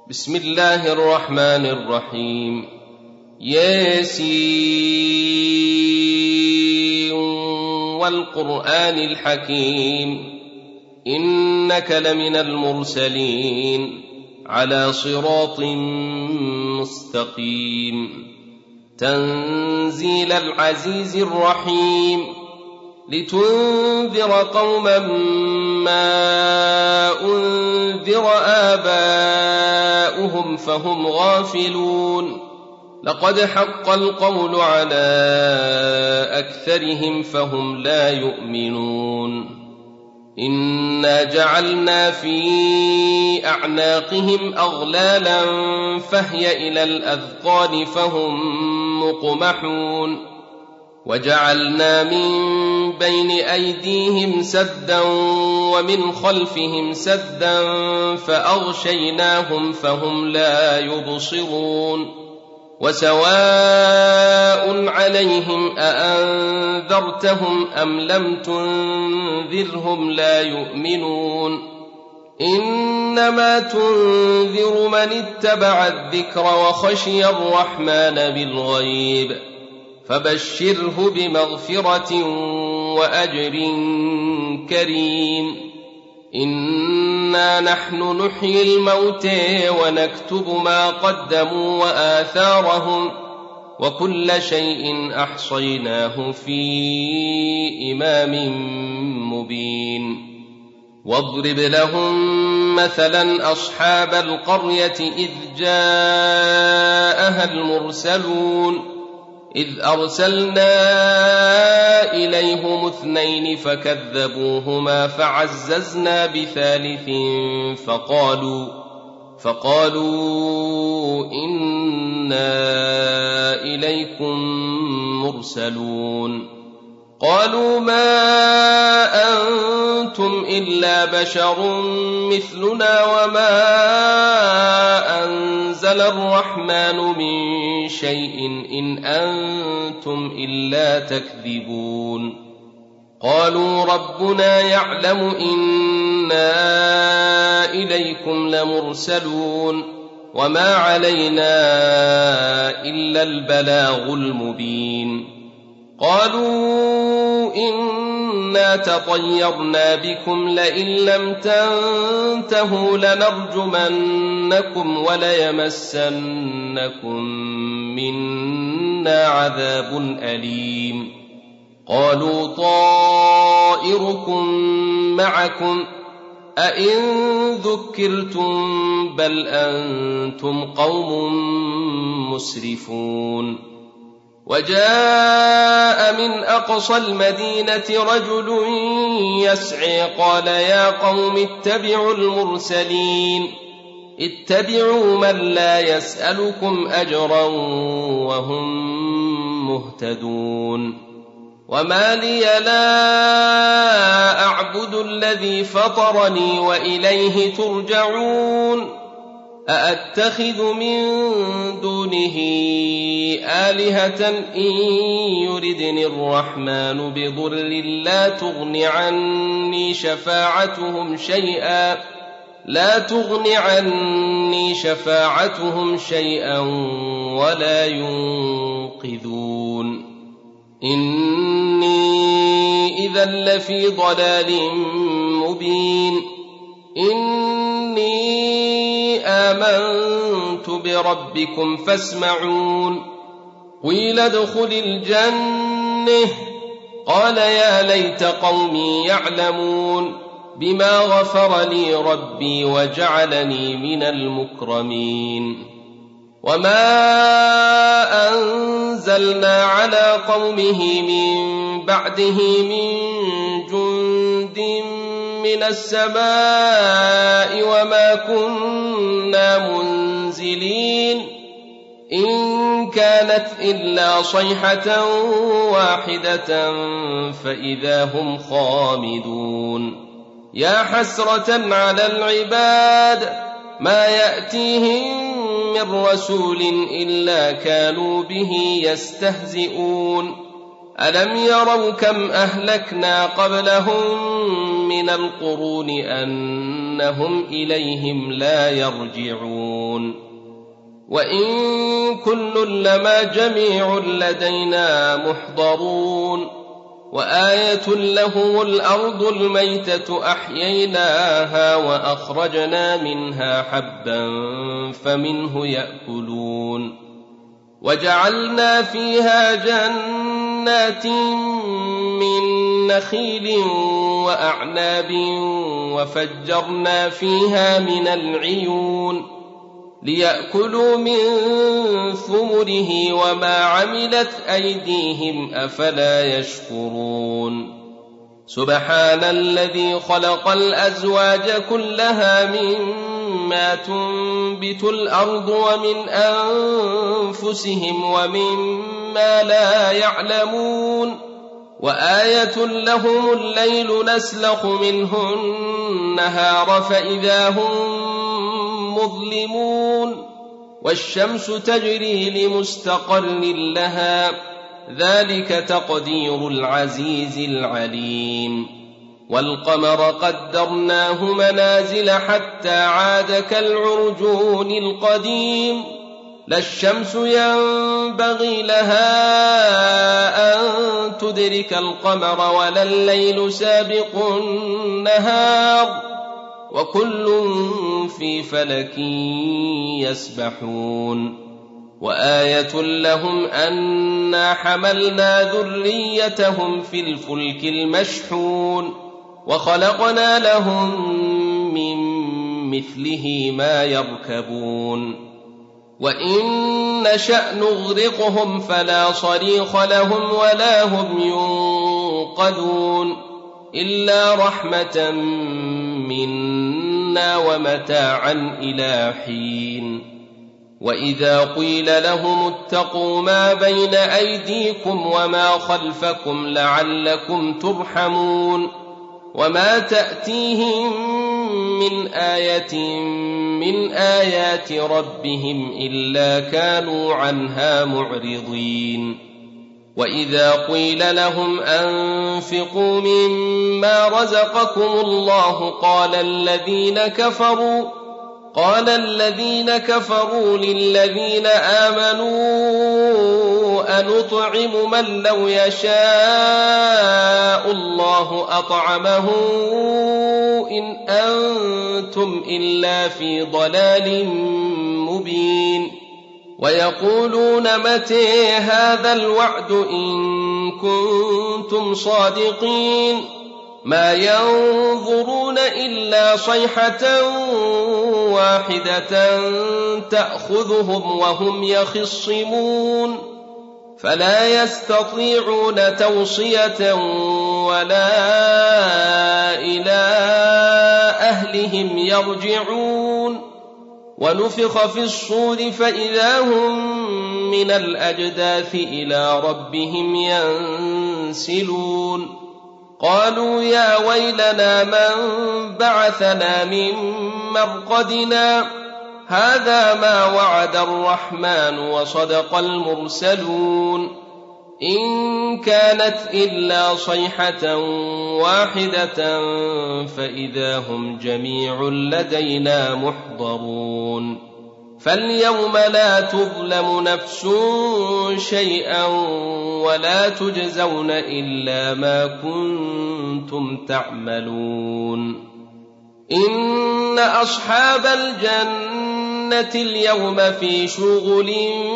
بسم الله الرحمن الرحيم. ياسين والقرآن الحكيم إنك لمن المرسلين على صراط مستقيم. تنزيل العزيز الرحيم لتنذر قوما ما أنذر آباؤهم فهم غافلون. لقد حق القول على أكثرهم فهم لا يؤمنون. إنا جعلنا في أعناقهم أغلالا فهي إلى الأذقان فهم مقمحون. وجعلنا من بين أيديهم سدا ومن خلفهم سدا فأغشيناهم فهم لا يبصرون. وسواء عليهم أأنذرتهم أم لم تنذرهم لا يؤمنون. إنما تنذر من اتبع الذكر وخشي الرحمن بالغيب فبشره بمغفرة وأجر كريم. إنا نحن نحيي الموتى ونكتب ما قدموا وآثارهم وكل شيء أحصيناه في إمام مبين. واضرب لهم مثلا أصحاب القرية إذ جاءها المرسلون إذ أرسلنا إليهم 2 فكذبوهما فعززنا بثالث فقالوا إنا إليكم مرسلون. قالوا ما أنتم إلا بشر مثلنا وما أنزل الرحمن من شيء إن أنتم إلا تكذبون. قالوا ربنا يعلم إنا إليكم لمرسلون وما علينا إلا البلاغ المبين. قالوا إنا تطيرنا بكم لئن لم تنتهوا لنرجمنكم وليمسنكم منا عذاب أليم. قالوا طائركم معكم أئن ذكرتم بل أنتم قوم مسرفون. وجاء من أقصى المدينة رجل يسعي قال يا قوم اتبعوا المرسلين اتبعوا من لا يسألكم أجرا وهم مهتدون. وما لي لا أعبد الذي فطرني وإليه ترجعون. أأتخذ من دونه آلهة إن يردني الرحمن بضر لا تغن عني شفاعتهم شيئا ولا ينقذون. إني إذا لفي ضلال مبين. إني آمنت بربكم فاسمعون. قيل ادخل الجنة قال يا ليت قومي يعلمون بما غفر لي ربي وجعلني من المكرمين. وما أنزلنا على قومه من بعده من جند من السماء وما كنا منزلين. إن كانت إلا صيحة واحدة فإذا هم خامدون. يا حسرة على العباد ما يأتيهم من رسول إلا كانوا به يستهزئون. ألم يروا كم أهلكنا قبلهم من القرون أن إنهم إليهم لا يرجعون وإن كل لما جميع لدينا محضرون وآية لهم الأرض الميتة أحييناها وأخرجنا منها حبا فمنه يأكلون وجعلنا فيها جنات من نخيل وأعناب وفجرنا فيها من العيون ليأكلوا من ثمره وما عملت أيديهم أفلا يشكرون سبحان الذي خلق الأزواج كلها مما تنبت الأرض ومن أنفسهم ومما لا يعلمون وآية لهم الليل نسلخ منه النهار فإذا هم مظلمون والشمس تجري لمستقر لها ذلك تقدير العزيز العليم والقمر قدرناه منازل حتى عاد كالعرجون القديم لا الشمس ينبغي لها أن تدرك القمر ولا الليل سابق النهار وكل في فلك يسبحون وآية لهم أنا حملنا ذريتهم في الفلك المشحون وخلقنا لهم من مثله ما يركبون وإن نشأ نغرقهم فلا صريخ لهم ولا هم ينقذون إلا رحمة منا ومتاعا إلى حين وإذا قيل لهم اتقوا ما بين أيديكم وما خلفكم لعلكم ترحمون وما تأتيهم من آية من آيات ربهم إلا كانوا عنها معرضين وإذا قيل لهم أنفقوا مما رزقكم الله قال الذين كفروا للذين آمنوا أنطعم من لو يشاء الله أطعمه إن أنتم إلا في ضلال مبين ويقولون متى هذا الوعد إن كنتم صادقين ما ينظرون إلا صيحة واحدة تأخذهم وهم يخصمون فلا يستطيعون توصية ولا إلى أهلهم يرجعون ونفخ في الصور فإذا هم من الأجداث إلى ربهم ينسلون قالوا يا ويلنا من بعثنا من مرقدنا هذا ما وعد الرحمن وصدق المرسلون إن كانت إلا صيحة واحدة فإذا هم جميع لدينا محضرون فاليوم لا تظلم نفس شيئا ولا تجزون إلا ما كنتم تعملون إن أصحاب الجنة اليوم في شغل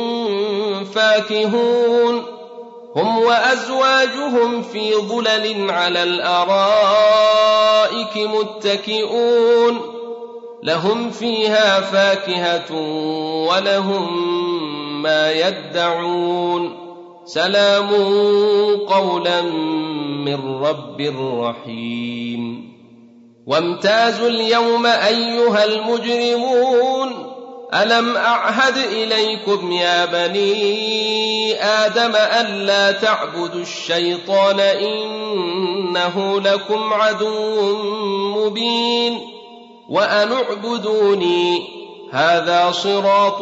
فاكهون هم وأزواجهم في ظلل على الأرائك متكئون لهم فيها فاكهة ولهم ما يدعون سلام قولا من رب رحيم وامتازوا اليوم أيها المجرمون ألم أعهد إليكم يا بني آدم ألا تعبدوا الشيطان إنه لكم عدو مبين وأن اعبدوني هذا صراط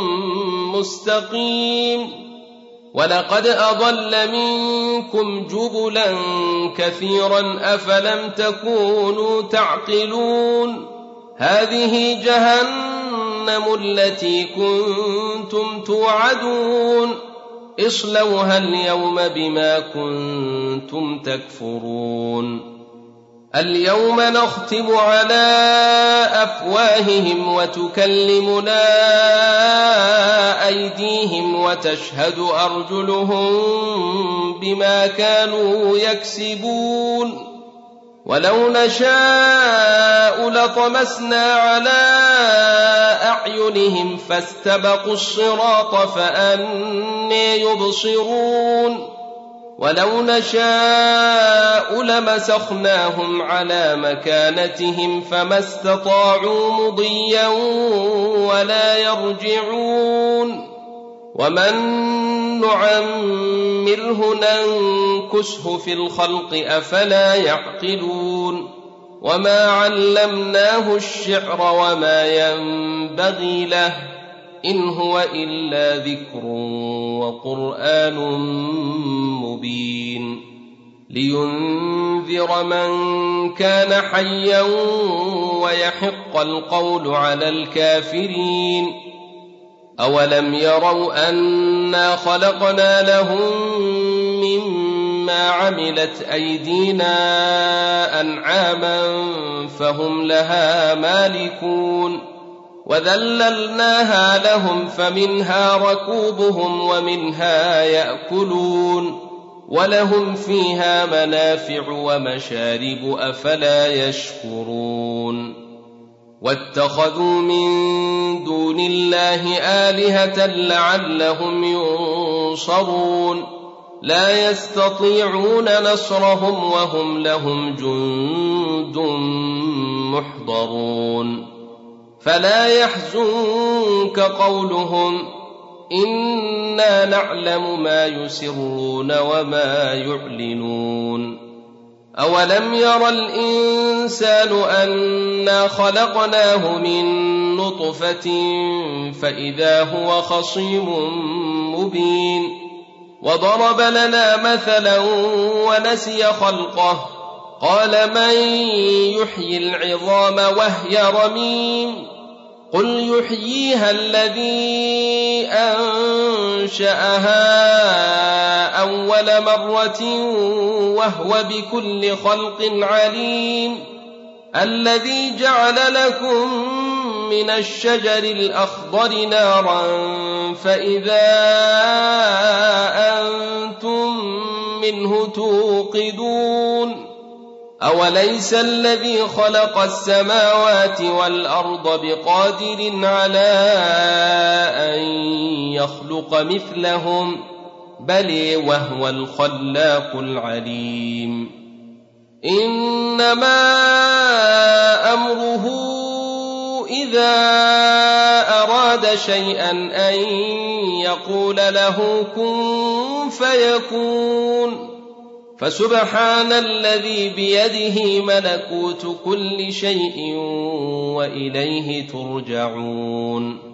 مستقيم ولقد أضل منكم جبلا كثيرا أفلم تكونوا تعقلون هذه جهنم التي كنتم توعدون اصلوها اليوم بما كنتم تكفرون اليوم نختم على أفواههم وتكلمنا أيديهم وتشهد أرجلهم بما كانوا يكسبون ولو نشاء لطمسنا على أعينهم فاستبقوا الصراط فأنى يبصرون ولو نشاء لمسخناهم على مكانتهم فما استطاعوا مضيا ولا يرجعون ومن نعمره ننكسه في الخلق أفلا يعقلون وما علمناه الشعر وما ينبغي له إن هو إلا ذكر وقرآن مبين لينذر من كان حيا ويحق القول على الكافرين أولم يروا أنا خلقنا لهم مما عملت أيدينا أنعاما فهم لها مالكون وذللناها لهم فمنها ركوبهم ومنها يأكلون ولهم فيها منافع ومشارب أفلا يشكرون واتخذوا من دون الله آلهة لعلهم ينصرون لا يستطيعون نصرهم وهم لهم جند محضرون فلا يحزنك قولهم إنا نعلم ما يسرون وما يعلنون أولم ير الإنسان أنا خلقناه من نطفة فإذا هو خصيم مبين وضرب لنا مثلا ونسي خلقه قال من يحيي العظام وهي رميم قل يحييها الذي أنشأها أول مرة وهو بكل خلق عليم الذي جعل لكم من الشجر الأخضر نارا فإذا أنتم منه توقدون أوليس الذي خلق السماوات والأرض بقادر على أن يخلق مثلهم بل وهو الخلاق العليم إنما أمره إذا أراد شيئا أن يقول له كن فيكون فسبحان الذي بيده ملكوت كل شيء وإليه ترجعون